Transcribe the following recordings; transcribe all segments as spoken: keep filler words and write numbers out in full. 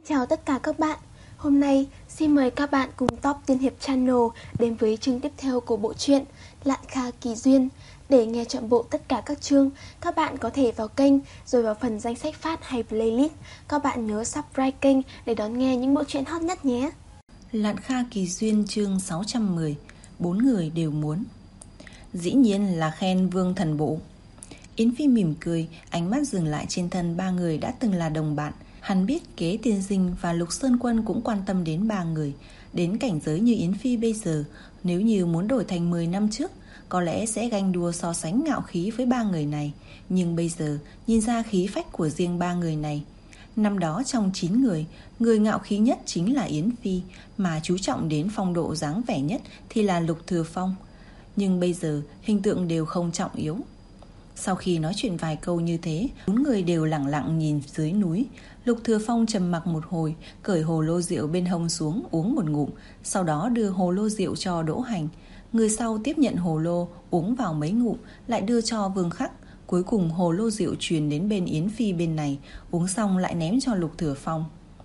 Chào tất cả các bạn. Hôm nay xin mời các bạn cùng Top Tiên Hiệp Channel đến với chương tiếp theo của bộ truyện Lạn Kha Kỳ Duyên. Để nghe trọn bộ tất cả các chương, các bạn có thể vào kênh rồi vào phần danh sách phát hay playlist. Các bạn nhớ subscribe kênh để đón nghe những bộ truyện hot nhất nhé. Lạn Kha Kỳ Duyên chương sáu trăm mười. Bốn người đều muốn. Dĩ nhiên là khen Vương Thần Bộ. Yến Phi mỉm cười, ánh mắt dừng lại trên thân ba người đã từng là đồng bạn. Hắn biết Kế Tiên Dinh và Lục Sơn Quân cũng quan tâm đến ba người. Đến cảnh giới như Yến Phi bây giờ, nếu như muốn đổi thành mười năm trước, có lẽ sẽ ganh đua so sánh ngạo khí với ba người này. Nhưng bây giờ, nhìn ra khí phách của riêng ba người này. Năm đó trong chín người, người ngạo khí nhất chính là Yến Phi, mà chú trọng đến phong độ dáng vẻ nhất thì là Lục Thừa Phong. Nhưng bây giờ, hình tượng đều không trọng yếu. Sau khi nói chuyện vài câu như thế, bốn người đều lặng lặng nhìn dưới núi. Lục Thừa Phong trầm mặc một hồi, cởi hồ lô rượu bên hông xuống uống một ngụm, sau đó đưa hồ lô rượu cho Đỗ Hành. Người sau tiếp nhận hồ lô, uống vào mấy ngụm, lại đưa cho Vương Khắc. Cuối cùng hồ lô rượu truyền đến bên Yến Phi bên này, uống xong lại ném cho Lục Thừa Phong.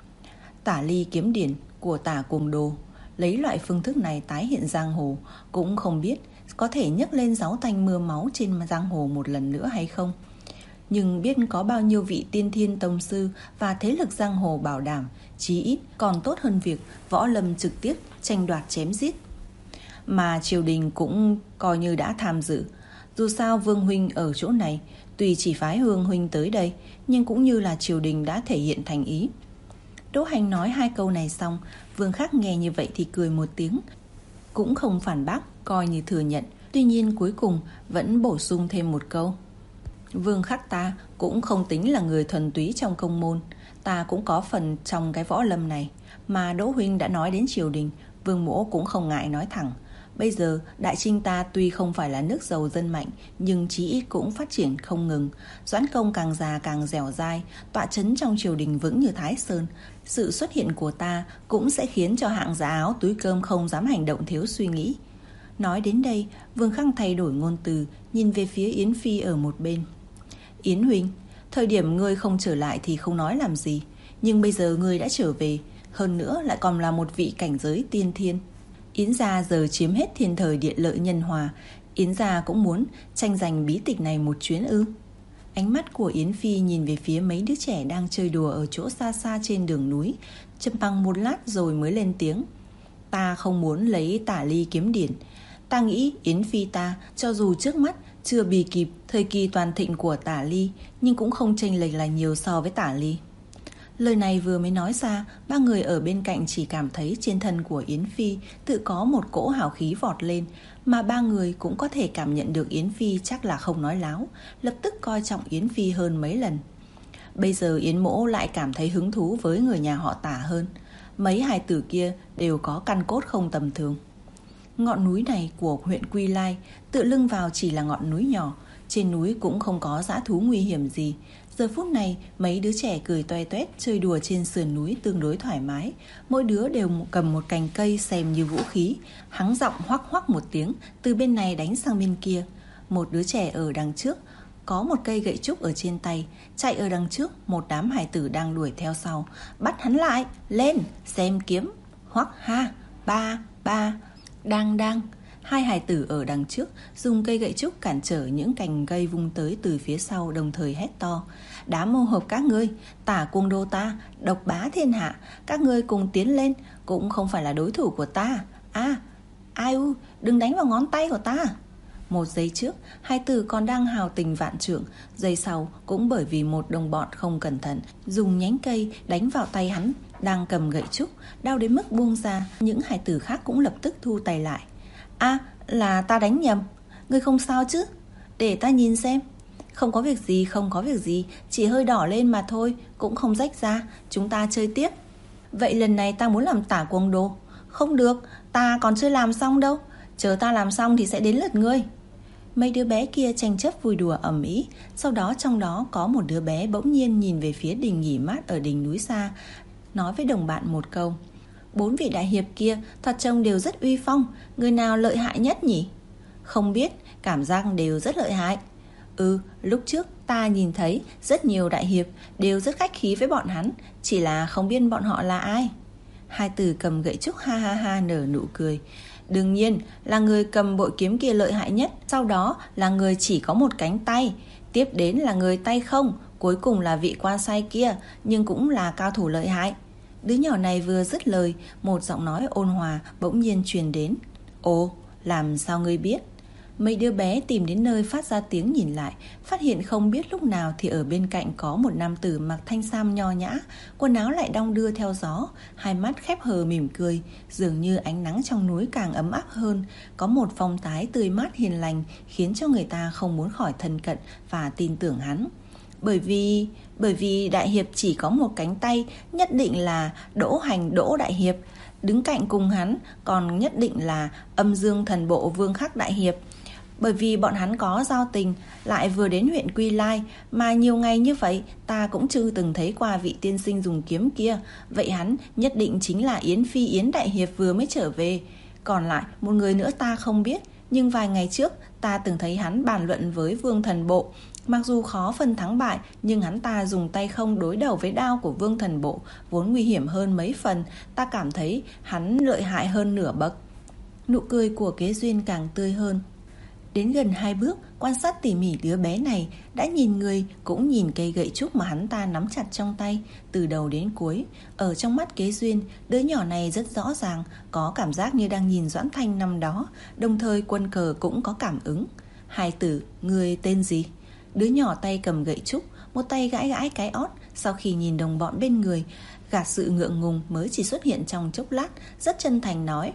Tả ly kiếm điển của Tả Cuồng Đồ, lấy loại phương thức này tái hiện giang hồ, cũng không biết có thể nhấc lên gió tanh mưa máu trên giang hồ một lần nữa hay không. Nhưng biết có bao nhiêu vị tiên thiên tông sư và thế lực giang hồ bảo đảm, chí ít còn tốt hơn việc võ lâm trực tiếp tranh đoạt chém giết. Mà triều đình cũng coi như đã tham dự. Dù sao Vương Huynh ở chỗ này, tuy chỉ phái Hương Huynh tới đây, nhưng cũng như là triều đình đã thể hiện thành ý. Đỗ Hành nói hai câu này xong, Vương Khắc nghe như vậy thì cười một tiếng, cũng không phản bác, coi như thừa nhận. Tuy nhiên cuối cùng vẫn bổ sung thêm một câu. Vương Khắc ta cũng không tính là người thuần túy trong công môn, ta cũng có phần trong cái võ lâm này. Mà Đỗ Huynh đã nói đến triều đình, Vương Mỗ cũng không ngại nói thẳng. Bây giờ Đại Trinh ta tuy không phải là nước giàu dân mạnh, nhưng chí ít cũng phát triển không ngừng. Doãn Công càng già càng dẻo dai, tọa chấn trong triều đình vững như Thái Sơn. Sự xuất hiện của ta cũng sẽ khiến cho hạng giá áo túi cơm không dám hành động thiếu suy nghĩ. Nói đến đây, Vương Khắc thay đổi ngôn từ, nhìn về phía Yến Phi ở một bên. Yến Huynh, thời điểm ngươi không trở lại thì không nói làm gì, nhưng bây giờ ngươi đã trở về, hơn nữa lại còn là một vị cảnh giới tiên thiên. Yến gia giờ chiếm hết thiên thời địa lợi nhân hòa, Yến gia cũng muốn tranh giành bí tịch này một chuyến ư? Ánh mắt của Yến Phi nhìn về phía mấy đứa trẻ đang chơi đùa ở chỗ xa xa trên đường núi, châm bằng một lát rồi mới lên tiếng. Ta không muốn lấy Tả ly kiếm điển. Ta nghĩ Yến Phi ta, cho dù trước mắt chưa bì kịp thời kỳ toàn thịnh của Tả ly, nhưng cũng không chênh lệch là nhiều so với Tả ly. Lời này vừa mới nói ra, ba người ở bên cạnh chỉ cảm thấy trên thân của Yến Phi tự có một cỗ hào khí vọt lên, mà ba người cũng có thể cảm nhận được Yến Phi chắc là không nói láo, lập tức coi trọng Yến Phi hơn mấy lần. Bây giờ Yến Mỗ lại cảm thấy hứng thú với người nhà họ Tả hơn. Mấy hài tử kia đều có căn cốt không tầm thường. Ngọn núi này của huyện Quy Lai tự lưng vào chỉ là ngọn núi nhỏ, trên núi cũng không có dã thú nguy hiểm gì. Giờ phút này mấy đứa trẻ cười toe toét chơi đùa trên sườn núi tương đối thoải mái, mỗi đứa đều cầm một cành cây xem như vũ khí, hắng giọng hoắc hoắc một tiếng từ bên này đánh sang bên kia. Một đứa trẻ ở đằng trước có một cây gậy trúc ở trên tay, chạy ở đằng trước, một đám hài tử đang đuổi theo sau. Bắt hắn lại, lên, xem kiếm, hoắc ha, ba, ba, đang đang. Hai hài tử ở đằng trước dùng cây gậy trúc cản trở những cành cây vung tới từ phía sau, đồng thời hét to. Đám mô hợp các ngươi, Tả Cuồng Đồ ta, độc bá thiên hạ, các ngươi cùng tiến lên, cũng không phải là đối thủ của ta. À, ai u, đừng đánh vào ngón tay của ta. Một giây trước, hai tử còn đang hào tình vạn trượng, giây sau cũng bởi vì một đồng bọn không cẩn thận dùng nhánh cây đánh vào tay hắn đang cầm gậy trúc, đau đến mức buông ra. Những hài tử khác cũng lập tức thu tay lại. À, là ta đánh nhầm. Ngươi không sao chứ? Để ta nhìn xem. Không có việc gì, không có việc gì, chỉ hơi đỏ lên mà thôi, cũng không rách ra, chúng ta chơi tiếp. Vậy lần này ta muốn làm Tả Cuồng Đồ. Không được, ta còn chưa làm xong đâu, chờ ta làm xong thì sẽ đến lượt ngươi. Mấy đứa bé kia tranh chấp vui đùa ầm ĩ. Sau đó trong đó có một đứa bé bỗng nhiên nhìn về phía đình nghỉ mát ở đỉnh núi xa, nói với đồng bạn một câu. Bốn vị đại hiệp kia thật trông đều rất uy phong, người nào lợi hại nhất nhỉ? Không biết, cảm giác đều rất lợi hại. Ừ, lúc trước Ta nhìn thấy rất nhiều đại hiệp đều rất khách khí với bọn hắn, chỉ là không biết bọn họ là ai. Hai Từ cầm gậy trúc ha ha ha nở nụ cười. Đương nhiên là người cầm bội kiếm kia lợi hại nhất, sau đó là người chỉ có một cánh tay, tiếp đến là người tay không, cuối cùng là vị quan sai kia, nhưng cũng là cao thủ lợi hại. Đứa nhỏ này vừa dứt lời, một giọng nói ôn hòa bỗng nhiên truyền đến. Ồ, làm sao ngươi biết? Mấy đứa bé tìm đến nơi phát ra tiếng nhìn lại, phát hiện không biết lúc nào thì ở bên cạnh có một nam tử mặc thanh sam nho nhã, quần áo lại đong đưa theo gió, hai mắt khép hờ mỉm cười, dường như ánh nắng trong núi càng ấm áp hơn, có một phong thái tươi mát hiền lành khiến cho người ta không muốn khỏi thân cận và tin tưởng hắn. Bởi vì, bởi vì đại hiệp chỉ có một cánh tay, nhất định là Đỗ Hành Đỗ đại hiệp. Đứng cạnh cùng hắn còn nhất định là Âm Dương Thần Bộ Vương Khắc đại hiệp. Bởi vì bọn hắn có giao tình, lại vừa đến huyện Quy Lai, mà nhiều ngày như vậy ta cũng chưa từng thấy qua vị tiên sinh dùng kiếm kia. Vậy hắn nhất định chính là Yến Phi Yến đại hiệp vừa mới trở về. Còn lại một người nữa ta không biết, nhưng vài ngày trước ta từng thấy hắn bàn luận với Vương Thần Bộ. Mặc dù khó phân thắng bại, nhưng hắn ta dùng tay không đối đầu với đao của Vương Thần Bộ, vốn nguy hiểm hơn mấy phần. Ta cảm thấy hắn lợi hại hơn nửa bậc. Nụ cười của Kế Duyên càng tươi hơn. Đến gần hai bước, quan sát tỉ mỉ đứa bé này, đã nhìn người cũng nhìn cây gậy trúc mà hắn ta nắm chặt trong tay, từ đầu đến cuối. Ở trong mắt Kế Duyên, đứa nhỏ này rất rõ ràng, có cảm giác như đang nhìn Doãn Thanh năm đó, đồng thời Quân Cờ cũng có cảm ứng. Hai Tử, người tên gì? Đứa nhỏ tay cầm gậy trúc, một tay gãi gãi cái ót, sau khi nhìn đồng bọn bên người, gạt sự ngượng ngùng mới chỉ xuất hiện trong chốc lát, rất chân thành nói.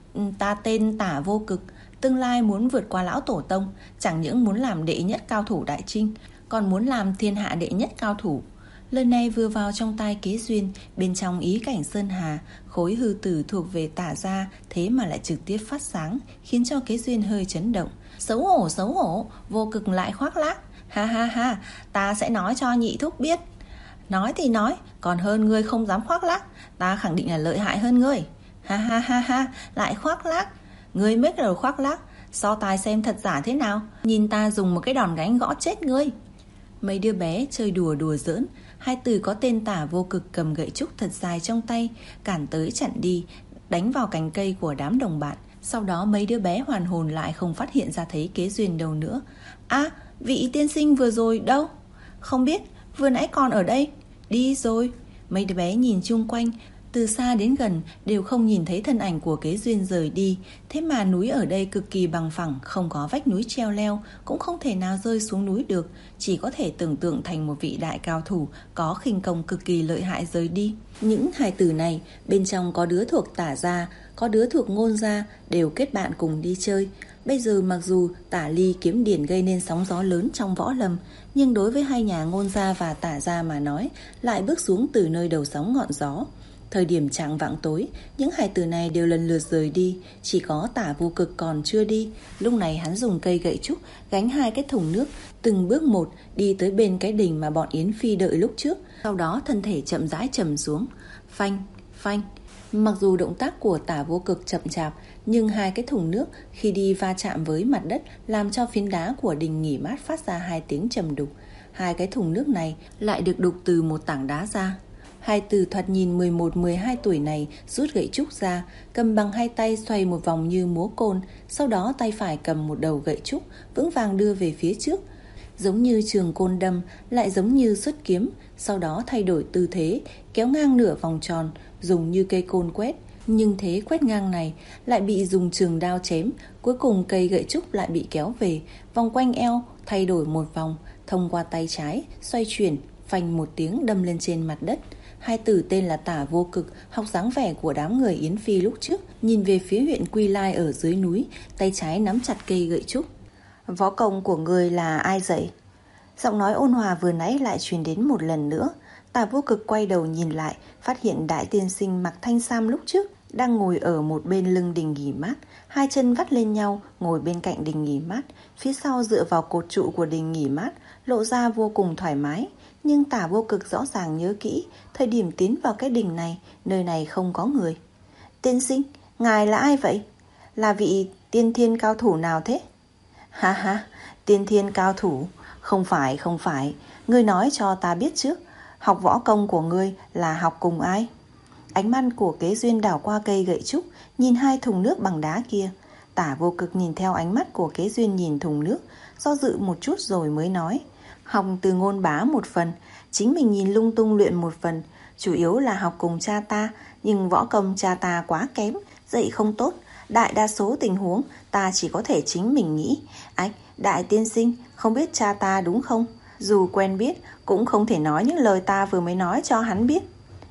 Ta tên Tả Vô Cực, tương lai muốn vượt qua lão tổ tông, chẳng những muốn làm đệ nhất cao thủ đại trinh, còn muốn làm thiên hạ đệ nhất cao thủ. Lời này vừa vào trong tai Kế Duyên, bên trong ý cảnh Sơn Hà, khối hư tử thuộc về Tả gia, thế mà lại trực tiếp phát sáng, khiến cho Kế Duyên hơi chấn động. Xấu hổ xấu hổ, Vô Cực lại khoác lác. Ha ha ha, ta sẽ nói cho nhị thúc biết. Nói thì nói, còn hơn ngươi không dám khoác lác, ta khẳng định là lợi hại hơn ngươi. Ha ha ha ha, lại khoác lác. Ngươi mới đầu khoác lác, so tài xem thật giả thế nào, nhìn ta dùng một cái đòn gánh gõ chết ngươi. Mấy đứa bé chơi đùa đùa giỡn, Hai Từ có tên Tả Vô Cực cầm gậy trúc thật dài trong tay, cản tới chặn đi, đánh vào cành cây của đám đồng bạn. Sau đó mấy đứa bé hoàn hồn lại, không phát hiện ra thấy Kế Duyên đâu nữa. À, vị tiên sinh vừa rồi đâu? Không biết, vừa nãy còn ở đây. Đi rồi. Mấy đứa bé nhìn chung quanh, từ xa đến gần đều không nhìn thấy thân ảnh của Kế Duyên rời đi. Thế mà núi ở đây cực kỳ bằng phẳng, không có vách núi treo leo, cũng không thể nào rơi xuống núi được, chỉ có thể tưởng tượng thành một vị đại cao thủ có khinh công cực kỳ lợi hại rời đi. Những hài tử này, bên trong có đứa thuộc Tả gia, có đứa thuộc Ngôn gia, đều kết bạn cùng đi chơi. Bây giờ mặc dù Tả Ly kiếm điển gây nên sóng gió lớn trong võ lâm, nhưng đối với hai nhà Ngôn gia và Tả gia mà nói, lại bước xuống từ nơi đầu sóng ngọn gió. Thời điểm chạng vạng tối, những hài tử này đều lần lượt rời đi, chỉ có Tả Vô Cực còn chưa đi. Lúc này hắn dùng cây gậy trúc gánh hai cái thùng nước, từng bước một đi tới bên cái đình mà bọn Yến Phi đợi lúc trước. Sau đó thân thể chậm rãi trầm xuống, phanh, phanh. Mặc dù động tác của Tả Vô Cực chậm chạp, nhưng hai cái thùng nước khi đi va chạm với mặt đất làm cho phiến đá của đình nghỉ mát phát ra hai tiếng trầm đục. Hai cái thùng nước này lại được đục từ một tảng đá ra. Hai Từ thoạt nhìn mười một mười hai tuổi này rút gậy trúc ra, cầm bằng hai tay xoay một vòng như múa côn, sau đó tay phải cầm một đầu gậy trúc, vững vàng đưa về phía trước, giống như trường côn đâm, lại giống như xuất kiếm, sau đó thay đổi tư thế, kéo ngang nửa vòng tròn, dùng như cây côn quét. Nhưng thế quét ngang này lại bị dùng trường đao chém, cuối cùng cây gậy trúc lại bị kéo về, vòng quanh eo, thay đổi một vòng, thông qua tay trái, xoay chuyển, phanh một tiếng đâm lên trên mặt đất. Hai tử tên là Tả Vô Cực, học dáng vẻ của đám người Yến Phi lúc trước, nhìn về phía huyện Quy Lai ở dưới núi, tay trái nắm chặt cây gậy trúc. Võ công của người là ai dạy? Giọng nói ôn hòa vừa nãy lại truyền đến một lần nữa. Tả Vô Cực quay đầu nhìn lại, phát hiện đại tiên sinh mặc thanh sam lúc trước đang ngồi ở một bên lưng đình nghỉ mát, hai chân vắt lên nhau ngồi bên cạnh đình nghỉ mát, phía sau dựa vào cột trụ của đình nghỉ mát, lộ ra vô cùng thoải mái. Nhưng Tả Vô Cực rõ ràng nhớ kỹ, thời điểm tiến vào cái đình này, nơi này không có người. Tiên sinh, ngài là ai vậy? Là vị tiên thiên cao thủ nào thế? Ha ha, tiên thiên cao thủ, Không phải, không phải, ngươi nói cho ta biết trước, học võ công của ngươi là học cùng ai? Ánh mắt của Kế Duyên đảo qua cây gậy trúc, nhìn hai thùng nước bằng đá kia. Tả Vô Cực nhìn theo ánh mắt của Kế Duyên nhìn thùng nước, do dự một chút rồi mới nói. Học từ Ngôn Bá một phần, chính mình nhìn lung tung luyện một phần. Chủ yếu là học cùng cha ta, nhưng võ công cha ta quá kém, dạy không tốt. Đại đa số tình huống ta chỉ có thể chính mình nghĩ. Ách, Đại tiên sinh, không biết cha ta đúng không? Dù quen biết cũng không thể nói những lời ta vừa mới nói cho hắn biết.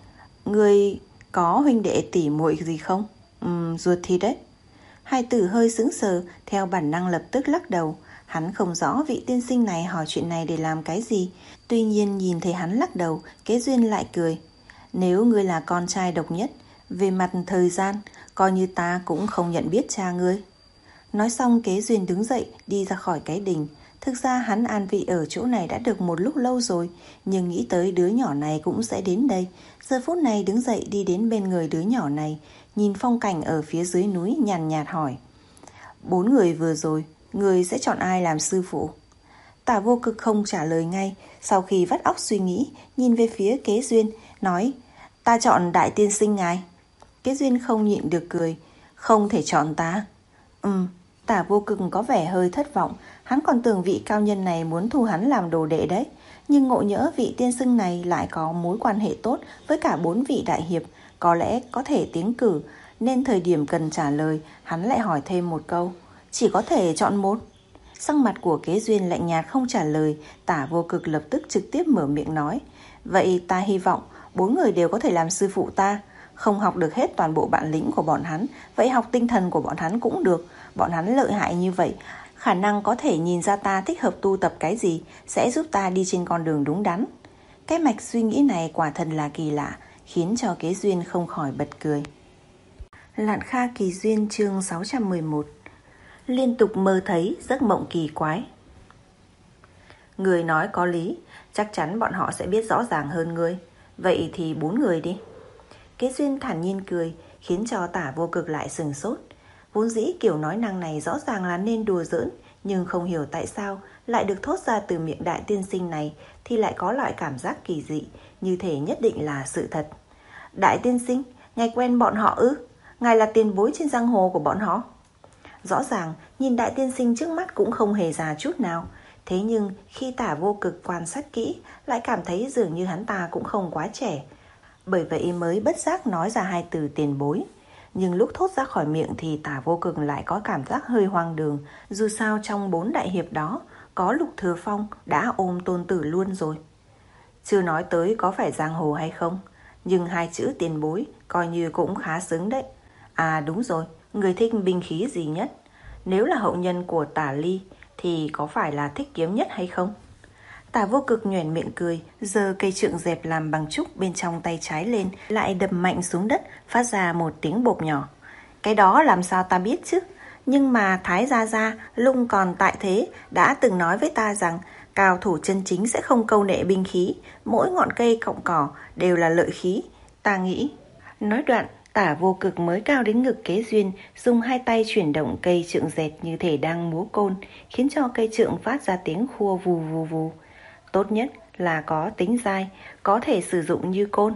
Người có huynh đệ tỷ muội gì không? Ừm, ruột thịt đấy. Hai tử hơi sững sờ, theo bản năng lập tức lắc đầu. Hắn không rõ vị tiên sinh này hỏi chuyện này để làm cái gì. Tuy nhiên nhìn thấy hắn lắc đầu, Kế Duyên lại cười. Nếu ngươi là con trai độc nhất, về mặt thời gian, coi như ta cũng không nhận biết cha ngươi. Nói xong Kế Duyên đứng dậy, đi ra khỏi cái đình. Thực ra hắn an vị ở chỗ này đã được một lúc lâu rồi, nhưng nghĩ tới đứa nhỏ này cũng sẽ đến đây. Giờ phút này đứng dậy đi đến bên người đứa nhỏ này, nhìn phong cảnh ở phía dưới núi, nhàn nhạt hỏi. Bốn người vừa rồi, người sẽ chọn ai làm sư phụ? Tả Vô Cực không trả lời ngay, sau khi vắt óc suy nghĩ, nhìn về phía Kế Duyên, nói, ta chọn Đại tiên sinh ngài. Kế Duyên không nhịn được cười, không thể chọn ta. Ừm, Tả Vô Cực có vẻ hơi thất vọng, hắn còn tưởng vị cao nhân này muốn thu hắn làm đồ đệ đấy. Nhưng ngộ nhỡ vị tiên sinh này lại có mối quan hệ tốt với cả bốn vị đại hiệp, có lẽ có thể tiến cử, nên thời điểm cần trả lời, hắn lại hỏi thêm một câu, chỉ có thể chọn một. Sắc mặt của Kế Duyên lạnh nhạt không trả lời, Tả Vô Cực lập tức trực tiếp mở miệng nói, vậy ta hy vọng bốn người đều có thể làm sư phụ ta. Không học được hết toàn bộ bản lĩnh của bọn hắn, vậy học tinh thần của bọn hắn cũng được. Bọn hắn lợi hại như vậy, khả năng có thể nhìn ra ta thích hợp tu tập cái gì, sẽ giúp ta đi trên con đường đúng đắn. Cái mạch suy nghĩ này quả thật là kỳ lạ, khiến cho Kế Duyên không khỏi bật cười. Lạn Kha Kỳ Duyên chương sáu trăm mười một. Liên tục mơ thấy giấc mộng kỳ quái. Người nói có lý, chắc chắn bọn họ sẽ biết rõ ràng hơn ngươi. Vậy thì bốn người đi. Kế Duyên thản nhiên cười, khiến cho Tả Vô Cực lại sừng sốt. Vốn dĩ kiểu nói năng này rõ ràng là nên đùa giỡn, nhưng không hiểu tại sao lại được thốt ra từ miệng đại tiên sinh này thì lại có loại cảm giác kỳ dị, như thể nhất định là sự thật. Đại tiên sinh, ngài quen bọn họ ư? Ngài là tiền bối trên giang hồ của bọn họ. Rõ ràng nhìn đại tiên sinh trước mắt cũng không hề già chút nào, thế nhưng khi Tả Vô Cực quan sát kỹ lại cảm thấy dường như hắn ta cũng không quá trẻ. Bởi vậy mới bất giác nói ra hai từ tiền bối. Nhưng lúc thốt ra khỏi miệng thì Tả Vô Cực lại có cảm giác hơi hoang đường. Dù sao trong bốn đại hiệp đó có Lục Thừa Phong đã ôm tôn tử luôn rồi. Chưa nói tới có phải giang hồ hay không, nhưng hai chữ tiền bối coi như cũng khá xứng đấy. À đúng rồi, người thích binh khí gì nhất? Nếu là hậu nhân của Tả Ly thì có phải là thích kiếm nhất hay không? Tả Vô Cực nhoẻn miệng cười, giơ cây trượng dẹp làm bằng trúc bên trong tay trái lên, lại đập mạnh xuống đất, phát ra một tiếng bộp nhỏ. Cái đó làm sao ta biết chứ? Nhưng mà Thái Gia Gia lung còn tại thế đã từng nói với ta rằng cao thủ chân chính sẽ không câu nệ binh khí, mỗi ngọn cây cọng cỏ đều là lợi khí. Ta nghĩ. Nói đoạn, Tả Vô Cực mới cao đến ngực Kế Duyên, dùng hai tay chuyển động cây trượng dẹt như thể đang múa côn, khiến cho cây trượng phát ra tiếng khua vù vù vù. Tốt nhất là có tính dai, có thể sử dụng như côn.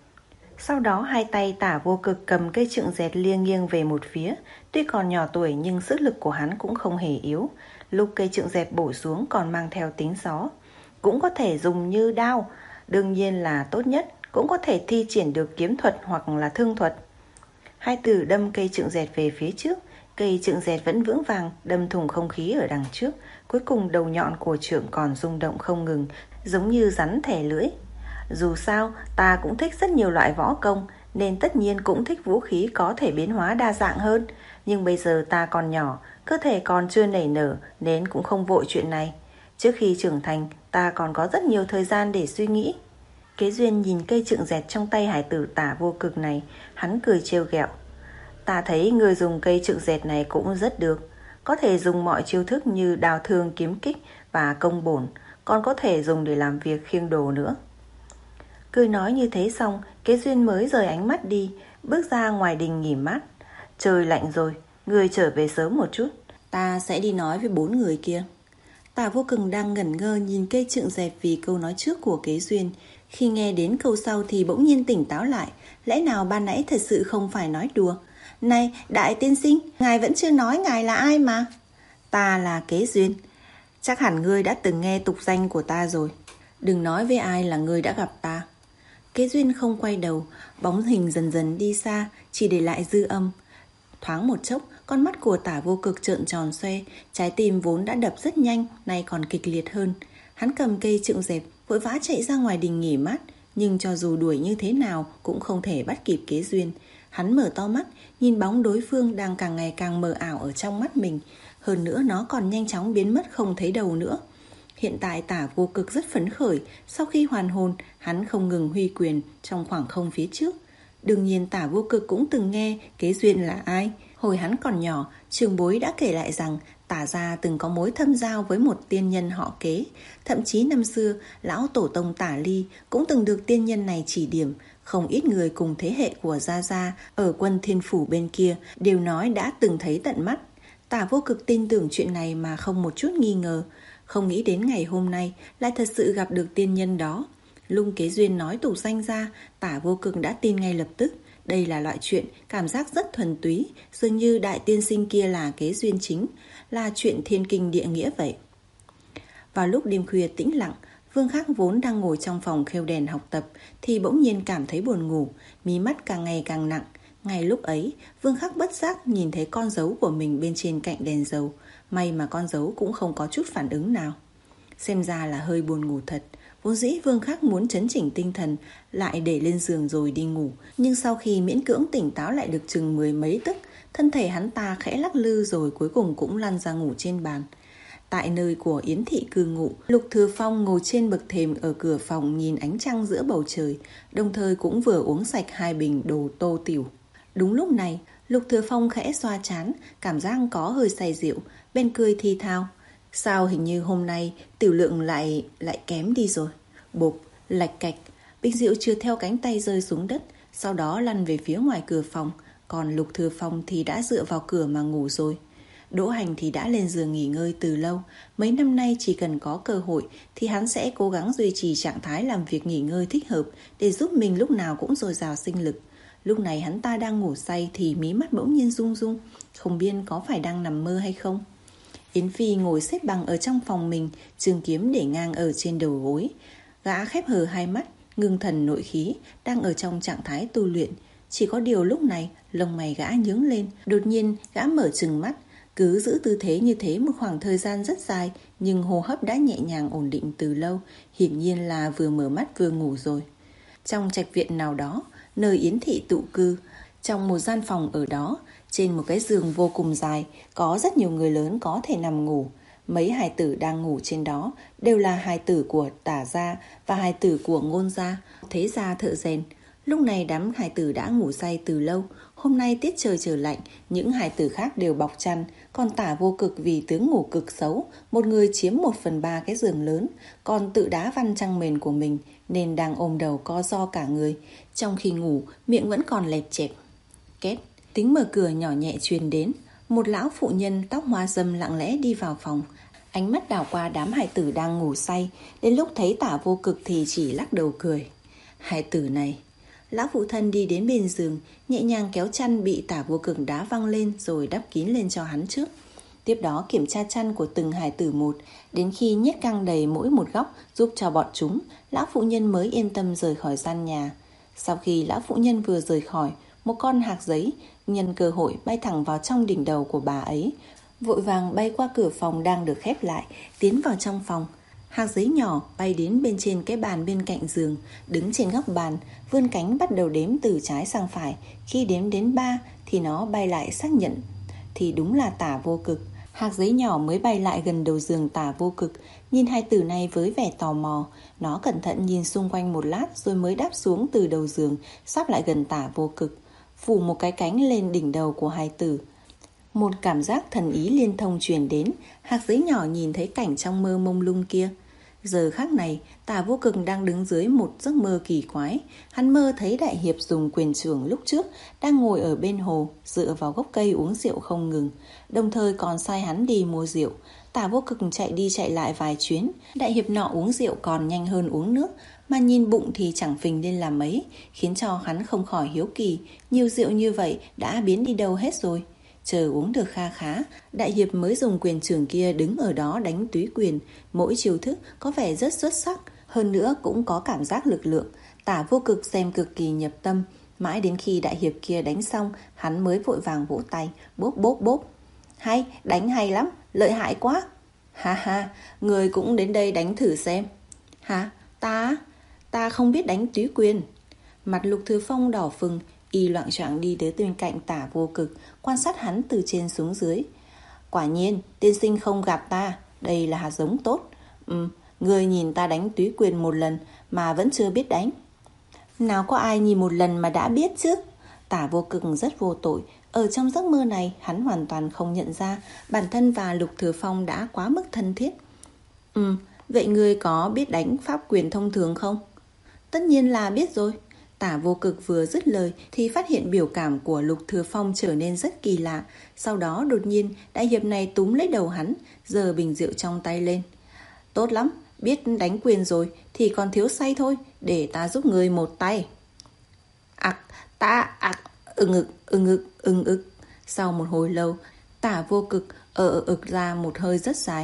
Sau đó hai tay Tả Vô Cực cầm cây trượng dẹt liêng nghiêng về một phía. Tuy còn nhỏ tuổi nhưng sức lực của hắn cũng không hề yếu. Lúc cây trượng dẹt bổ xuống còn mang theo tính gió. Cũng có thể dùng như đao, đương nhiên là tốt nhất. Cũng có thể thi triển được kiếm thuật hoặc là thương thuật. Hai tử đâm cây trượng dẹt về phía trước. Cây trượng dẹt vẫn vững vàng đâm thủng không khí ở đằng trước. Cuối cùng đầu nhọn của trượng còn rung động không ngừng, giống như rắn thè lưỡi. Dù sao ta cũng thích rất nhiều loại võ công, nên tất nhiên cũng thích vũ khí có thể biến hóa đa dạng hơn. Nhưng bây giờ ta còn nhỏ, cơ thể còn chưa nảy nở, nên cũng không vội chuyện này. Trước khi trưởng thành, ta còn có rất nhiều thời gian để suy nghĩ. Kế Duyên nhìn cây trượng dẹt trong tay hải tử Tả Vô Cực này, hắn cười trêu ghẹo. Ta thấy người dùng cây trượng dẹt này cũng rất được. Có thể dùng mọi chiêu thức như đào thương kiếm kích và công bổn, còn có thể dùng để làm việc khiêng đồ nữa. Cười nói như thế xong, Kế Duyên mới rời ánh mắt đi, bước ra ngoài đình nghỉ mát. Trời lạnh rồi, người trở về sớm một chút, ta sẽ đi nói với bốn người kia. Tả Vô Cực đang ngẩn ngơ nhìn cây trượng dẹp vì câu nói trước của Kế Duyên. Khi nghe đến câu sau thì bỗng nhiên tỉnh táo lại. Lẽ nào ban nãy thật sự không phải nói đùa? Này, đại tiên sinh, ngài vẫn chưa nói ngài là ai mà. Ta là Kế Duyên. Chắc hẳn ngươi đã từng nghe tục danh của ta rồi. Đừng nói với ai là ngươi đã gặp ta. Kế Duyên không quay đầu, bóng hình dần dần đi xa, chỉ để lại dư âm. Thoáng một chốc, con mắt của Tả Vô Cực trợn tròn xoe, trái tim vốn đã đập rất nhanh, nay còn kịch liệt hơn. Hắn cầm cây trượng dẹp, vội vã chạy ra ngoài đình nghỉ mát, nhưng cho dù đuổi như thế nào cũng không thể bắt kịp Kế Duyên. Hắn mở to mắt, nhìn bóng đối phương đang càng ngày càng mờ ảo ở trong mắt mình. Hơn nữa nó còn nhanh chóng biến mất không thấy đầu nữa. Hiện tại Tả Vô Cực rất phấn khởi, sau khi hoàn hồn, hắn không ngừng huy quyền trong khoảng không phía trước. Đương nhiên Tả Vô Cực cũng từng nghe Kế Duyên là ai. Hồi hắn còn nhỏ, trường bối đã kể lại rằng Tả gia từng có mối thâm giao với một tiên nhân họ Kế. Thậm chí năm xưa, lão tổ tông Tả Ly cũng từng được tiên nhân này chỉ điểm. Không ít người cùng thế hệ của Gia Gia ở Quân Thiên Phủ bên kia đều nói đã từng thấy tận mắt. Tả Vô Cực tin tưởng chuyện này mà không một chút nghi ngờ. Không nghĩ đến ngày hôm nay lại thật sự gặp được tiên nhân đó. Lung Kế Duyên nói tục danh ra, Tả Vô Cực đã tin ngay lập tức. Đây là loại chuyện cảm giác rất thuần túy, dường như đại tiên sinh kia là Kế Duyên chính, là chuyện thiên kinh địa nghĩa vậy. Vào lúc đêm khuya tĩnh lặng, Vương Khắc vốn đang ngồi trong phòng khêu đèn học tập thì bỗng nhiên cảm thấy buồn ngủ, mí mắt càng ngày càng nặng. Ngay lúc ấy, Vương Khắc bất giác nhìn thấy con dấu của mình bên trên cạnh đèn dầu. May mà con dấu cũng không có chút phản ứng nào. Xem ra là hơi buồn ngủ thật. Vốn dĩ Vương Khắc muốn trấn chỉnh tinh thần, lại để lên giường rồi đi ngủ. Nhưng sau khi miễn cưỡng tỉnh táo lại được chừng mười mấy tức, thân thể hắn ta khẽ lắc lư rồi cuối cùng cũng lăn ra ngủ trên bàn. Tại nơi của Yến thị cư ngụ, Lục Thừa Phong ngồi trên bậc thềm ở cửa phòng nhìn ánh trăng giữa bầu trời, đồng thời cũng vừa uống sạch hai bình đồ tô tiểu. Đúng lúc này, Lục Thừa Phong khẽ xoa trán, cảm giác có hơi say rượu, bên cười thi thao. Sao hình như hôm nay tiểu lượng lại lại kém đi rồi. Bộp, lạch cạch, bình rượu chưa theo cánh tay rơi xuống đất, sau đó lăn về phía ngoài cửa phòng. Còn Lục Thừa Phong thì đã dựa vào cửa mà ngủ rồi. Đỗ Hành thì đã lên giường nghỉ ngơi từ lâu. Mấy năm nay chỉ cần có cơ hội thì hắn sẽ cố gắng duy trì trạng thái làm việc nghỉ ngơi thích hợp để giúp mình lúc nào cũng dồi dào sinh lực. Lúc này hắn ta đang ngủ say thì mí mắt bỗng nhiên rung rung, không biết có phải đang nằm mơ hay không. Yến Phi ngồi xếp bằng ở trong phòng mình, trường kiếm để ngang ở trên đầu gối. Gã khép hờ hai mắt, ngưng thần nội khí, đang ở trong trạng thái tu luyện. Chỉ có điều lúc này, lông mày gã nhướng lên, đột nhiên gã mở trừng mắt. Cứ giữ tư thế như thế một khoảng thời gian rất dài, nhưng hô hấp đã nhẹ nhàng ổn định từ lâu, hiển nhiên là vừa mở mắt vừa ngủ rồi. Trong trạch viện nào đó, nơi Yến thị tụ cư, trong một gian phòng ở đó, trên một cái giường vô cùng dài, có rất nhiều người lớn có thể nằm ngủ. Mấy hài tử đang ngủ trên đó đều là hài tử của Tả gia và hài tử của Ngôn gia, Thế gia thợ rèn. Lúc này đám hài tử đã ngủ say từ lâu. Hôm nay tiết trời trở lạnh, những hài tử khác đều bọc chăn, còn Tả Vô Cực vì tướng ngủ cực xấu, một người chiếm một phần ba cái giường lớn, còn tự đá văn chăn mền của mình nên đang ôm đầu co ro cả người. Trong khi ngủ, miệng vẫn còn lẹp chẹp. Két, tiếng mở cửa nhỏ nhẹ truyền đến. Một lão phụ nhân tóc hoa râm lặng lẽ đi vào phòng, ánh mắt đảo qua đám hài tử đang ngủ say. Đến lúc thấy Tả Vô Cực thì chỉ lắc đầu cười. Hài tử này. Lão phụ thân đi đến bên giường, nhẹ nhàng kéo chăn bị Tả Vô Cực đá văng lên rồi đắp kín lên cho hắn trước. Tiếp đó kiểm tra chăn của từng hài tử một, đến khi nhét căng đầy mỗi một góc giúp cho bọn chúng, lão phụ nhân mới yên tâm rời khỏi gian nhà. Sau khi lão phụ nhân vừa rời khỏi, một con hạc giấy nhân cơ hội bay thẳng vào trong đỉnh đầu của bà ấy, vội vàng bay qua cửa phòng đang được khép lại, tiến vào trong phòng. Hạc giấy nhỏ bay đến bên trên cái bàn bên cạnh giường, đứng trên góc bàn, vươn cánh bắt đầu đếm từ trái sang phải. Khi đếm đến ba thì nó bay lại xác nhận thì đúng là Tả Vô Cực. Hạc giấy nhỏ mới bay lại gần đầu giường Tả Vô Cực, nhìn hai tử này với vẻ tò mò. Nó cẩn thận nhìn xung quanh một lát rồi mới đáp xuống từ đầu giường, sắp lại gần Tả Vô Cực, phủ một cái cánh lên đỉnh đầu của hai tử. Một cảm giác thần ý liên thông truyền đến. Hạc giấy nhỏ nhìn thấy cảnh trong mơ mông lung kia. Giờ khắc này, Tả Vô Cực đang đứng dưới một giấc mơ kỳ quái. Hắn mơ thấy đại hiệp dùng quyền trưởng lúc trước đang ngồi ở bên hồ, dựa vào gốc cây uống rượu không ngừng, đồng thời còn sai hắn đi mua rượu. Tả Vô Cực chạy đi chạy lại vài chuyến. Đại hiệp nọ uống rượu còn nhanh hơn uống nước, mà nhìn bụng thì chẳng phình lên làm mấy, khiến cho hắn không khỏi hiếu kỳ, nhiều rượu như vậy đã biến đi đâu hết rồi. Chờ uống được kha khá, đại hiệp mới dùng quyền trưởng kia đứng ở đó đánh túy quyền. Mỗi chiêu thức có vẻ rất xuất sắc, hơn nữa cũng có cảm giác lực lượng. Tả Vô Cực xem cực kỳ nhập tâm. Mãi đến khi đại hiệp kia đánh xong, hắn mới vội vàng vỗ tay, bốp bốp bốp. Hay, đánh hay lắm, lợi hại quá. Ha ha, người cũng đến đây đánh thử xem. Hả, ta, ta không biết đánh túy quyền. Mặt Lục Thừa Phong đỏ phừng, y loạng choạng đi tới bên cạnh Tả Vô Cực, quan sát hắn từ trên xuống dưới. Quả nhiên, tiên sinh không gặp ta, đây là hạt giống tốt. Ừ, người nhìn ta đánh túy quyền một lần mà vẫn chưa biết đánh. Nào có ai nhìn một lần mà đã biết chứ. Tả Vô Cực rất vô tội. Ở trong giấc mơ này, hắn hoàn toàn không nhận ra bản thân và Lục Thừa Phong đã quá mức thân thiết. Ừ, vậy ngươi có biết đánh pháp quyền thông thường không? Tất nhiên là biết rồi. Tả Vô Cực vừa dứt lời thì phát hiện biểu cảm của Lục Thừa Phong trở nên rất kỳ lạ. Sau đó đột nhiên đại hiệp này túm lấy đầu hắn, giơ bình rượu trong tay lên. Tốt lắm, biết đánh quyền rồi thì còn thiếu say thôi, để ta giúp ngươi một tay. Ặc, ta ặc, ưng ực, ưng ực, ưng ực. Sau một hồi lâu, Tả Vô Cực ở ực ra một hơi rất dài.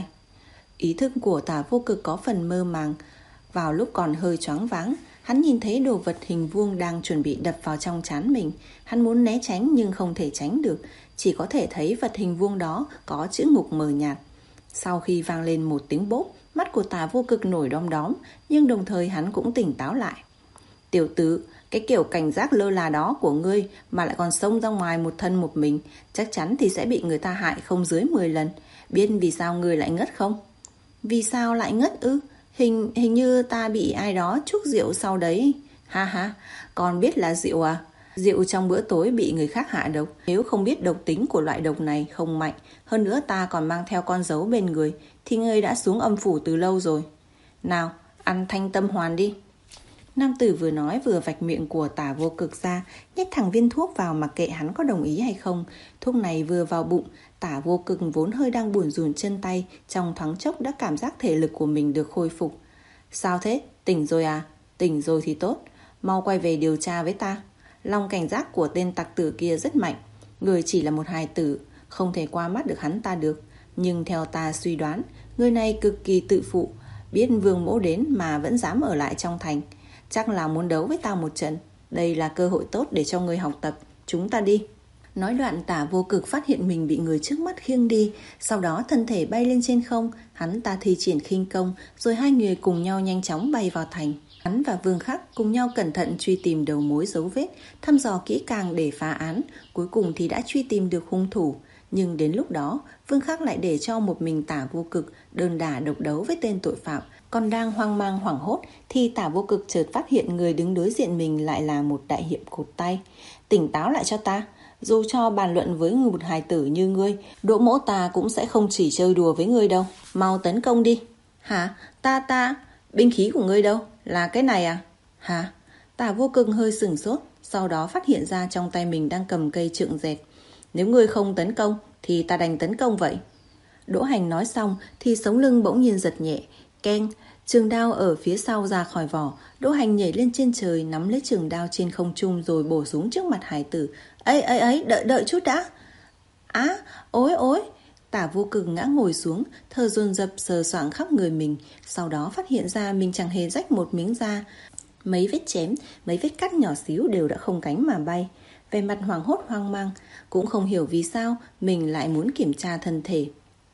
Ý thức của Tả Vô Cực có phần mơ màng. Vào lúc còn hơi choáng váng, hắn nhìn thấy đồ vật hình vuông đang chuẩn bị đập vào trong trán mình. Hắn muốn né tránh nhưng không thể tránh được, chỉ có thể thấy vật hình vuông đó có chữ mục mờ nhạt. Sau khi vang lên một tiếng bốp, mắt của Tả Vô Cực nổi đom đóm, nhưng đồng thời hắn cũng tỉnh táo lại. Tiểu tử, cái kiểu cảnh giác lơ là đó của ngươi mà lại còn xông ra ngoài một thân một mình, chắc chắn thì sẽ bị người ta hại không dưới mười lần. Biết vì sao ngươi lại ngất không? Vì sao lại ngất ư? Hình hình như ta bị ai đó trút rượu sau đấy. Ha ha, còn biết là rượu à? Rượu trong bữa tối bị người khác hạ độc. Nếu không biết độc tính của loại độc này không mạnh, hơn nữa ta còn mang theo con dấu bên người, thì ngươi đã xuống âm phủ từ lâu rồi. Nào, ăn thanh tâm hoàn đi. Nam tử vừa nói vừa vạch miệng của Tả Vô Cực ra, nhét thẳng viên thuốc vào mặc kệ hắn có đồng ý hay không. Thuốc này vừa vào bụng, Tả Vô Cực vốn hơi đang buồn rùn chân tay, trong thoáng chốc đã cảm giác thể lực của mình được khôi phục. Sao thế? Tỉnh rồi à? Tỉnh rồi thì tốt, mau quay về điều tra với ta. Lòng cảnh giác của tên tặc tử kia rất mạnh. Người chỉ là một hài tử, không thể qua mắt được hắn ta được. Nhưng theo ta suy đoán, người này cực kỳ tự phụ, biết vương mỗ đến mà vẫn dám ở lại trong thành. Chắc là muốn đấu với ta một trận. Đây là cơ hội tốt để cho ngươi học tập. Chúng ta đi. Nói đoạn, Tả Vô Cực phát hiện mình bị người trước mắt khiêng đi. Sau đó thân thể bay lên trên không. Hắn ta thi triển khinh công, rồi hai người cùng nhau nhanh chóng bay vào thành. Hắn và Vương Khắc cùng nhau cẩn thận truy tìm đầu mối dấu vết, thăm dò kỹ càng để phá án. Cuối cùng thì đã truy tìm được hung thủ. Nhưng đến lúc đó, Vương Khắc lại để cho một mình Tả Vô Cực đơn đả độc đấu với tên tội phạm. Còn đang hoang mang hoảng hốt thì Tả Vô Cực chợt phát hiện người đứng đối diện mình lại là một đại hiệp cột tay. Tỉnh táo lại cho ta. Dù cho bàn luận với một hài tử như ngươi, Đỗ mỗ ta cũng sẽ không chỉ chơi đùa với ngươi đâu. Mau tấn công đi. Hả? Ta ta? Binh khí của ngươi đâu? Là cái này à? Hả? Tả Vô Cực hơi sửng sốt, sau đó phát hiện ra trong tay mình đang cầm cây trượng dẹt. Nếu ngươi không tấn công thì ta đành tấn công vậy. Đỗ Hành nói xong thì sống lưng bỗng nhiên giật nhẹ. Keng, trường đao ở phía sau ra khỏi vỏ. Đỗ Hành nhảy lên trên trời, nắm lấy trường đao trên không trung rồi bổ súng trước mặt hải tử. Ấy ấy ấy, đợi đợi chút đã. Á, ối ối. Tả Vô Cực ngã ngồi xuống, thở dồn dập sờ soạng khắp người mình. Sau đó phát hiện ra mình chẳng hề rách một miếng da. Mấy vết chém, mấy vết cắt nhỏ xíu đều đã không cánh mà bay. Về mặt hoảng hốt hoang mang, cũng không hiểu vì sao mình lại muốn kiểm tra thân thể.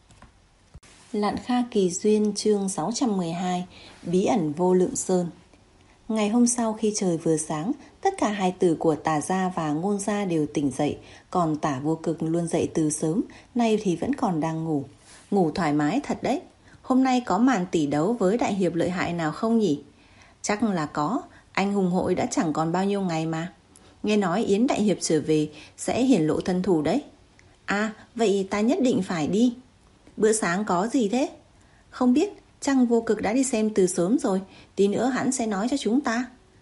Lạn Kha Kỳ Duyên chương sáu trăm mười hai. Bí ẩn Vô Lượng Sơn. Ngày hôm sau khi trời vừa sáng, tất cả hài tử của Tả gia và Ngôn gia đều tỉnh dậy. Còn Tả Vô Cực luôn dậy từ sớm, nay thì vẫn còn đang ngủ. Ngủ thoải mái thật đấy. Hôm nay có màn tỷ đấu với đại hiệp lợi hại nào không nhỉ? Chắc là có, anh hùng hội đã chẳng còn bao nhiêu ngày mà. Nghe nói Yến đại hiệp trở về sẽ hiển lộ thân thủ đấy. À, vậy ta nhất định phải đi. Bữa sáng có gì thế? Không biết, chắc Vô Cực đã đi xem từ sớm rồi, tí nữa hắn sẽ nói cho chúng ta.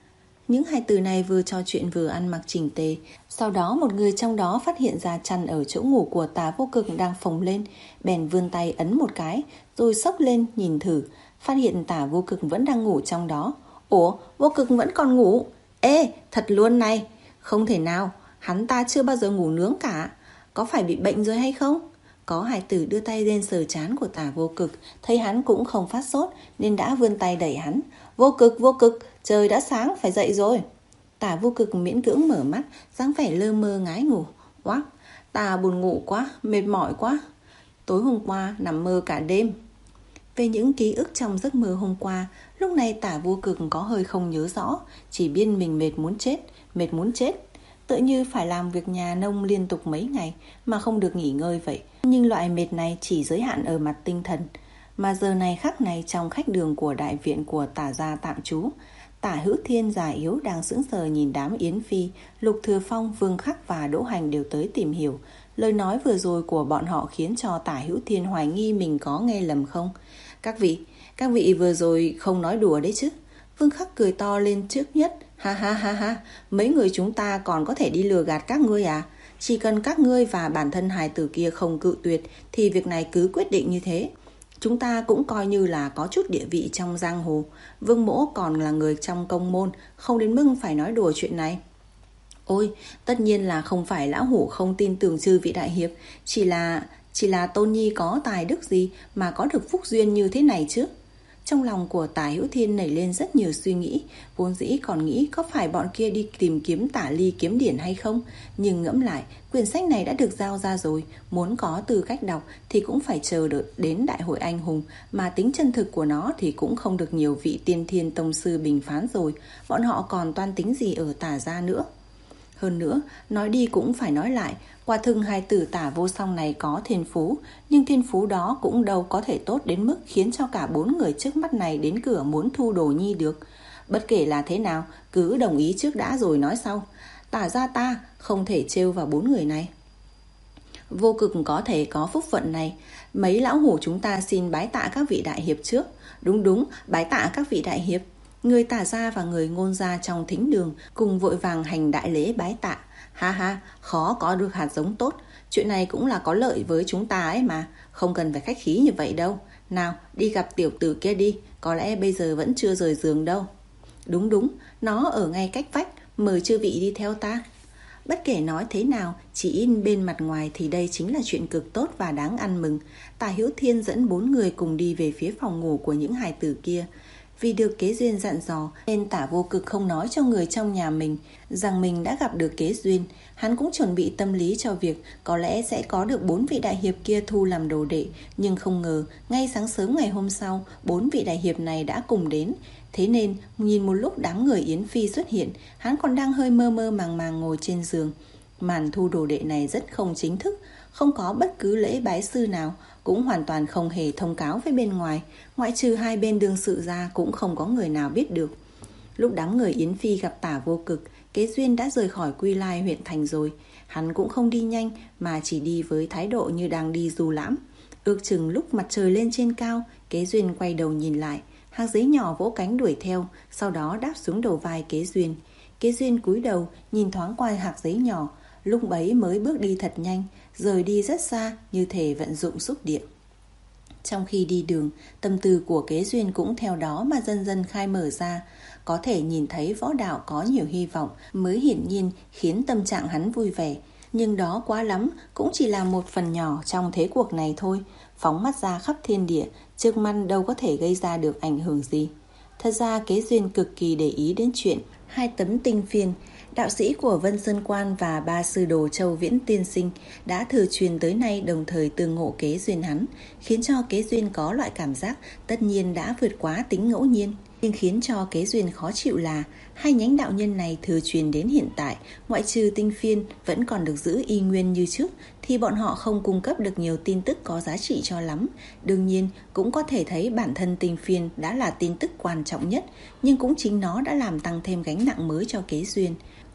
Những hai từ này vừa trò chuyện vừa ăn mặc chỉnh tề. Sau đó một người trong đó phát hiện ra chăn ở chỗ ngủ của Tả Vô Cực đang phồng lên, bèn vươn tay ấn một cái, rồi xốc lên nhìn thử, phát hiện Tả Vô Cực vẫn đang ngủ trong đó. Ủa, Vô Cực vẫn còn ngủ? Ê, thật luôn này. Không thể nào, hắn ta chưa bao giờ ngủ nướng cả. Có phải bị bệnh rồi hay không? Có hài tử đưa tay lên sờ trán của Tả Vô Cực, thấy hắn cũng không phát sốt nên đã vươn tay đẩy hắn. Vô Cực, Vô Cực, trời đã sáng, phải dậy rồi. Tả Vô Cực miễn cưỡng mở mắt, dáng vẻ lơ mơ ngái ngủ. Oác, ta buồn ngủ quá, mệt mỏi quá. Tối hôm qua nằm mơ cả đêm. Về những ký ức trong giấc mơ hôm qua, lúc này Tả Vô Cực có hơi không nhớ rõ, chỉ biết mình mệt muốn chết, mệt muốn chết. Tựa như phải làm việc nhà nông liên tục mấy ngày mà không được nghỉ ngơi vậy. Nhưng loại mệt này chỉ giới hạn ở mặt tinh thần. Mà giờ này khắc này trong khách đường của đại viện của Tả gia tạm trú, Tả Hữu Thiên già yếu đang sững sờ nhìn đám Yến Phi, Lục Thừa Phong, Vương Khắc và Đỗ Hành đều tới tìm hiểu. Lời nói vừa rồi của bọn họ khiến cho Tả Hữu Thiên hoài nghi mình có nghe lầm không. Các vị, các vị vừa rồi không nói đùa đấy chứ. Vương Khắc cười to lên trước nhất. Ha ha ha ha, mấy người chúng ta còn có thể đi lừa gạt các ngươi à? Chỉ cần các ngươi và bản thân hài tử kia không cự tuyệt thì việc này cứ quyết định như thế. Chúng ta cũng coi như là có chút địa vị trong giang hồ. Vương Mỗ còn là người trong công môn, không đến mức phải nói đùa chuyện này. Ôi, tất nhiên là không phải lão hủ không tin tưởng chư vị đại hiệp, chỉ là chỉ là Tôn Nhi có tài đức gì mà có được phúc duyên như thế này chứ? Trong lòng của Tả Hữu Thiên nảy lên rất nhiều suy nghĩ, vốn dĩ còn nghĩ có phải bọn kia đi tìm kiếm Tả Ly kiếm điển hay không, nhưng ngẫm lại, quyển sách này đã được giao ra rồi, muốn có tư cách đọc thì cũng phải chờ đợi đến đại hội anh hùng, mà tính chân thực của nó thì cũng không được nhiều vị tiên thiên tông sư bình phán rồi, bọn họ còn toan tính gì ở Tả gia nữa. Hơn nữa, nói đi cũng phải nói lại, quả thực hai tử Tả Vô Song này có thiên phú, nhưng thiên phú đó cũng đâu có thể tốt đến mức khiến cho cả bốn người trước mắt này đến cửa muốn thu đồ nhi được. Bất kể là thế nào, cứ đồng ý trước đã rồi nói sau. Tả gia ta không thể trêu vào bốn người này. Vô Cực có thể có phúc phận này, mấy lão hủ chúng ta xin bái tạ các vị đại hiệp trước. Đúng đúng, bái tạ các vị đại hiệp. Người Tả gia và người Ngôn gia trong thính đường cùng vội vàng hành đại lễ bái tạ. Ha ha, khó có được hạt giống tốt. Chuyện này cũng là có lợi với chúng ta ấy mà, không cần phải khách khí như vậy đâu. Nào, đi gặp tiểu tử kia đi, có lẽ bây giờ vẫn chưa rời giường đâu. Đúng đúng, nó ở ngay cách vách, mời chư vị đi theo ta. Bất kể nói thế nào, chỉ in bên mặt ngoài thì đây chính là chuyện cực tốt và đáng ăn mừng. Tả Hữu Thiên dẫn bốn người cùng đi về phía phòng ngủ của những hài tử kia. Vì được Kế Duyên dặn dò nên Tả Vô Cực không nói cho người trong nhà mình rằng mình đã gặp được Kế Duyên. Hắn cũng chuẩn bị tâm lý cho việc có lẽ sẽ có được bốn vị đại hiệp kia thu làm đồ đệ. Nhưng không ngờ, ngay sáng sớm ngày hôm sau, bốn vị đại hiệp này đã cùng đến. Thế nên, nhìn một lúc đám người Yến Phi xuất hiện, hắn còn đang hơi mơ mơ màng màng ngồi trên giường. Màn thu đồ đệ này rất không chính thức, không có bất cứ lễ bái sư nào, cũng hoàn toàn không hề thông cáo với bên ngoài, ngoại trừ hai bên đương sự ra cũng không có người nào biết được. Lúc đám người Yến Phi gặp Tả Vô Cực, Kế Duyên đã rời khỏi Quy Lai huyện thành rồi. Hắn cũng không đi nhanh mà chỉ đi với thái độ như đang đi du lãm. Ước chừng lúc mặt trời lên trên cao, Kế Duyên quay đầu nhìn lại, hạt giấy nhỏ vỗ cánh đuổi theo, sau đó đáp xuống đầu vai Kế Duyên. Kế Duyên cúi đầu nhìn thoáng qua hạt giấy nhỏ, lúc bấy mới bước đi thật nhanh, rời đi rất xa như thể vận dụng xúc điện. Trong khi đi đường, tâm tư của Kế Duyên cũng theo đó mà dần dần khai mở ra. Có thể nhìn thấy võ đạo có nhiều hy vọng mới hiển nhiên khiến tâm trạng hắn vui vẻ. Nhưng đó quá lắm, cũng chỉ là một phần nhỏ trong thế cuộc này thôi. Phóng mắt ra khắp thiên địa, trước mắt đâu có thể gây ra được ảnh hưởng gì. Thật ra Kế Duyên cực kỳ để ý đến chuyện hai tấm tinh phiên, đạo sĩ của Vân Sơn Quan và ba sư đồ Châu Viễn Tiên Sinh đã thừa truyền tới nay đồng thời tương ngộ Kế Duyên hắn, khiến cho Kế Duyên có loại cảm giác tất nhiên đã vượt quá tính ngẫu nhiên. Nhưng khiến cho Kế Duyên khó chịu là hai nhánh đạo nhân này thừa truyền đến hiện tại, ngoại trừ tinh phiên vẫn còn được giữ y nguyên như trước, thì bọn họ không cung cấp được nhiều tin tức có giá trị cho lắm. Đương nhiên, cũng có thể thấy bản thân tinh phiên đã là tin tức quan trọng nhất, nhưng cũng chính nó đã làm tăng thêm gánh nặng mới cho Kế Duyên.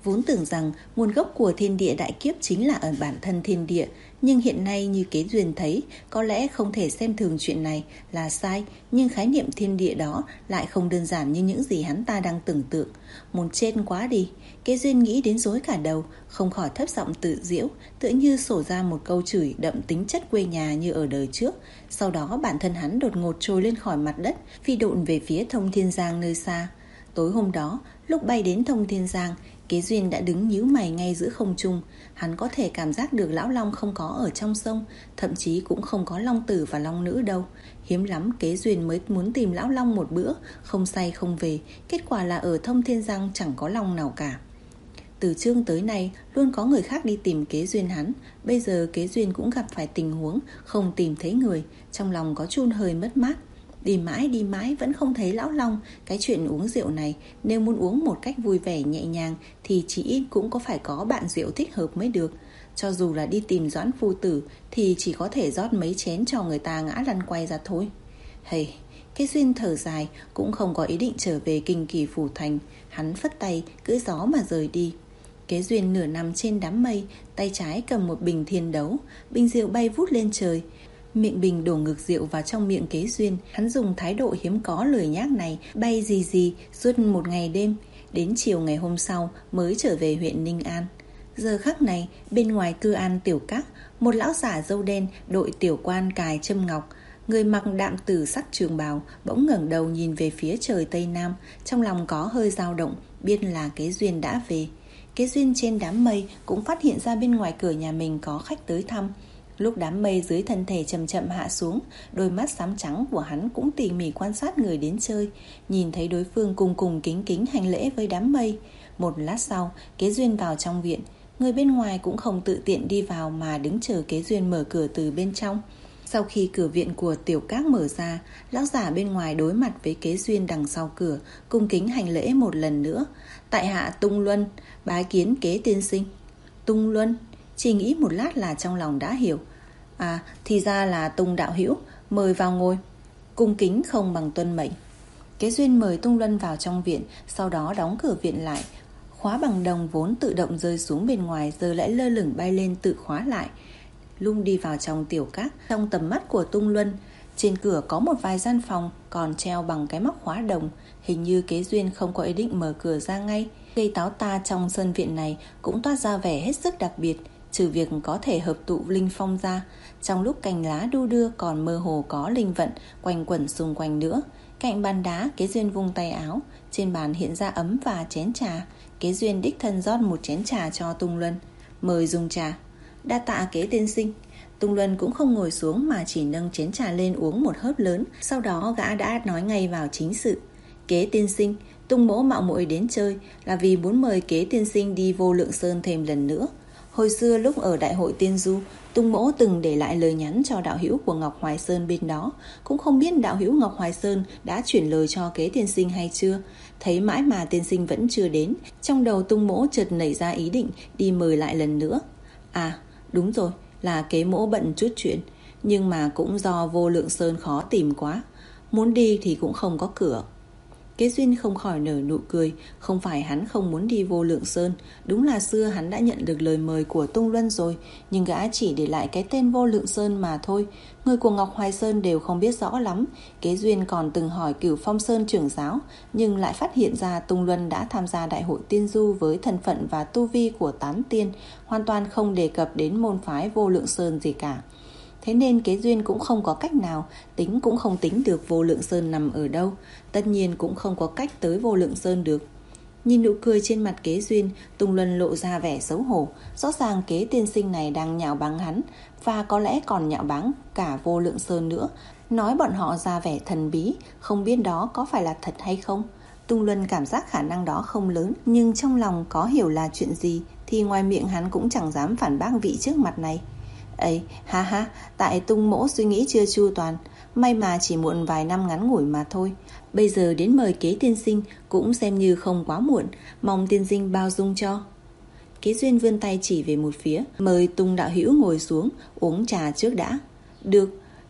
Vốn tưởng rằng nguồn gốc của thiên địa đại kiếp chính là ở bản thân thiên địa, nhưng hiện nay như Kế Duyên thấy, có lẽ không thể xem thường chuyện này là sai, nhưng khái niệm thiên địa đó lại không đơn giản như những gì hắn ta đang tưởng tượng. Muốn chết quá đi, Kế Duyên nghĩ đến rối cả đầu, không khỏi thấp giọng tự giễu, tựa như sổ ra một câu chửi đậm tính chất quê nhà như ở đời trước. Sau đó bản thân hắn đột ngột trồi lên khỏi mặt đất, phi độn về phía Thông Thiên Giang nơi xa. Tối hôm đó, lúc bay đến Thông Thiên Giang, Kế Duyên đã đứng nhíu mày ngay giữa không trung. Hắn có thể cảm giác được lão long không có ở trong sông, thậm chí cũng không có long tử và long nữ đâu. Hiếm lắm Kế Duyên mới muốn tìm lão long một bữa, không say không về. Kết quả là ở Thông Thiên Giang chẳng có long nào cả. Từ chương tới nay luôn có người khác đi tìm Kế Duyên hắn. Bây giờ Kế Duyên cũng gặp phải tình huống không tìm thấy người, trong lòng có chun hơi mất mát. Đi mãi đi mãi vẫn không thấy lão long. Cái chuyện uống rượu này, nếu muốn uống một cách vui vẻ nhẹ nhàng thì chỉ ít cũng có phải có bạn rượu thích hợp mới được. Cho dù là đi tìm Doãn phu tử thì chỉ có thể rót mấy chén cho người ta ngã lăn quay ra thôi. Hây, Kế Duyên thở dài, cũng không có ý định trở về Kinh Kỳ Phủ Thành. Hắn phất tay cưỡi gió mà rời đi. Kế Duyên nửa nằm trên đám mây, tay trái cầm một bình thiên đấu. Bình rượu bay vút lên trời. Miệng bình đổ ngược rượu vào trong miệng Kế Duyên. Hắn dùng thái độ hiếm có lười nhác này bay gì gì suốt một ngày đêm. Đến chiều ngày hôm sau mới trở về huyện Ninh An. Giờ khắc này, bên ngoài Cư An tiểu các, một lão giả râu đen đội tiểu quan cài châm ngọc, người mặc đạm tử sắc trường bào, bỗng ngẩng đầu nhìn về phía trời tây nam, trong lòng có hơi dao động, biết là Kế Duyên đã về. Kế Duyên trên đám mây cũng phát hiện ra bên ngoài cửa nhà mình có khách tới thăm. Lúc đám mây dưới thân thể chậm chậm hạ xuống, đôi mắt xám trắng của hắn cũng tỉ mỉ quan sát người đến chơi, nhìn thấy đối phương cùng cùng kính kính hành lễ với đám mây. Một lát sau, Kế Duyên vào trong viện. Người bên ngoài cũng không tự tiện đi vào mà đứng chờ Kế Duyên mở cửa từ bên trong. Sau khi cửa viện của tiểu các mở ra, lão giả bên ngoài đối mặt với Kế Duyên đằng sau cửa, cung kính hành lễ một lần nữa. Tại hạ Tung Luân, bái kiến Kế tiên sinh. Tung Luân, chỉ nghĩ một lát là trong lòng đã hiểu. À, thì ra là Tung đạo hữu, mời vào ngồi. Cung kính không bằng tuân mệnh. Kế Duyên mời Tung Luân vào trong viện, sau đó đóng cửa viện lại. Khóa bằng đồng vốn tự động rơi xuống bên ngoài giờ lại lơ lửng bay lên tự khóa lại. Lung đi vào trong tiểu các. Trong tầm mắt của Tung Luân, trên cửa có một vài gian phòng còn treo bằng cái móc khóa đồng. Hình như Kế Duyên không có ý định mở cửa ra ngay. Cây táo ta trong sân viện này cũng toát ra vẻ hết sức đặc biệt, trừ việc có thể hợp tụ linh phong ra. Trong lúc cành lá đu đưa còn mơ hồ có linh vận quanh quẩn xung quanh nữa. Cạnh bàn đá, Kế Duyên vung tay áo, trên bàn hiện ra ấm và chén trà. Kế Duyên đích thân rót một chén trà cho Tung Luân. Mời dùng trà. Đa tạ Kế tiên sinh. Tung Luân cũng không ngồi xuống mà chỉ nâng chén trà lên uống một hớp lớn. Sau đó gã đã nói ngay vào chính sự. Kế tiên sinh, Tung mỗ mạo muội đến chơi là vì muốn mời Kế tiên sinh đi Vô Lượng Sơn thêm lần nữa. Hồi xưa lúc ở Đại hội Tiên Du, Tung mỗ từng để lại lời nhắn cho đạo hữu của Ngọc Hoài Sơn bên đó. Cũng không biết đạo hữu Ngọc Hoài Sơn đã chuyển lời cho Kế tiên sinh hay chưa. Thấy mãi mà tiên sinh vẫn chưa đến, trong đầu Tung mỗ chợt nảy ra ý định đi mời lại lần nữa. À, đúng rồi, là Kế mỗ bận chút chuyện, nhưng mà cũng do Vô Lượng Sơn khó tìm quá, muốn đi thì cũng không có cửa. Kế Duyên không khỏi nở nụ cười. Không phải hắn không muốn đi Vô Lượng Sơn, đúng là xưa hắn đã nhận được lời mời của Tung Luân rồi, nhưng gã chỉ để lại cái tên Vô Lượng Sơn mà thôi. Người của Ngọc Hoài Sơn đều không biết rõ lắm. Kế Duyên còn từng hỏi Cửu Phong Sơn trưởng giáo, nhưng lại phát hiện ra Tung Luân đã tham gia Đại hội Tiên Du với thân phận và tu vi của tán tiên, hoàn toàn không đề cập đến môn phái Vô Lượng Sơn gì cả. Thế nên Kế Duyên cũng không có cách nào, tính cũng không tính được Vô Lượng Sơn nằm ở đâu, tất nhiên cũng không có cách tới Vô Lượng Sơn được. Nhìn nụ cười trên mặt Kế Duyên, Tung Luân lộ ra vẻ xấu hổ. Rõ ràng Kế tiên sinh này đang nhạo báng hắn, và có lẽ còn nhạo báng cả Vô Lượng Sơn nữa, nói bọn họ ra vẻ thần bí, không biết đó có phải là thật hay không. Tung Luân cảm giác khả năng đó không lớn, nhưng trong lòng có hiểu là chuyện gì thì ngoài miệng hắn cũng chẳng dám phản bác vị trước mặt này. Ấy, ha ha, tại Tung mỗ suy nghĩ chưa chu toàn, may mà chỉ muộn vài năm ngắn ngủi mà thôi. Bây giờ đến mời Kế tiên sinh cũng xem như không quá muộn, mong tiên sinh bao dung cho. Kế Duyên vươn tay chỉ về một phía. Mời Tung đạo hữu ngồi xuống, uống trà trước đã. Được.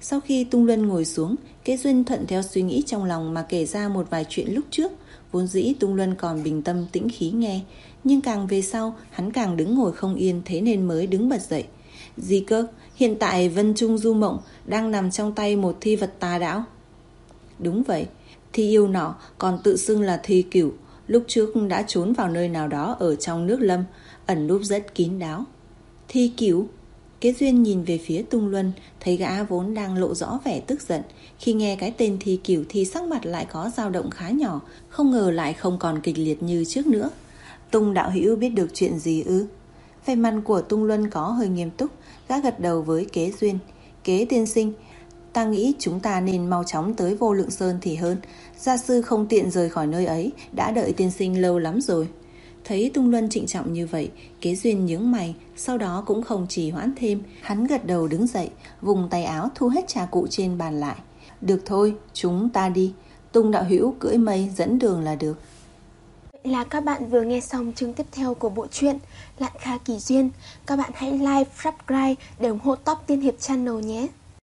Sau khi Tung Luân ngồi xuống, Kế Duyên thuận theo suy nghĩ trong lòng mà kể ra một vài chuyện lúc trước. Vốn dĩ Tung Luân còn bình tâm tĩnh khí nghe, nhưng càng về sau hắn càng đứng ngồi không yên, thế nên mới đứng bật dậy. Gì cơ? Hiện tại Vân Trung Du Mộng đang nằm trong tay một thi vật tà đạo? Đúng vậy, thi yêu nọ còn tự xưng là Thi Cửu, lúc trước đã trốn vào nơi nào đó ở trong nước Lâm, ẩn núp rất kín đáo. Thi Cửu? Kế Duyên nhìn về phía Tung Luân, thấy gã vốn đang lộ rõ vẻ tức giận, khi nghe cái tên Thi Cửu thì sắc mặt lại có dao động khá nhỏ, không ngờ lại không còn kịch liệt như trước nữa. Tung đạo hữu biết được chuyện gì ư? Vẻ mặt của Tung Luân có hơi nghiêm túc, gã gật đầu với Kế Duyên. Kế tiên sinh, ta nghĩ chúng ta nên mau chóng tới Vô Lượng Sơn thì hơn. Gia sư không tiện rời khỏi nơi ấy, đã đợi tiên sinh lâu lắm rồi. Thấy Tung Luân trịnh trọng như vậy, Kế Duyên nhướng mày, sau đó cũng không trì hoãn thêm, hắn gật đầu đứng dậy, vùng tay áo thu hết trà cụ trên bàn lại. Được thôi, chúng ta đi. Tung đạo hữu cưỡi mây dẫn đường là được. Vậy là các bạn vừa nghe xong chương tiếp theo của bộ truyện Lạn Kha Kỳ Duyên. Các bạn hãy like, subscribe để ủng hộ Top Tiên Hiệp Channel nhé.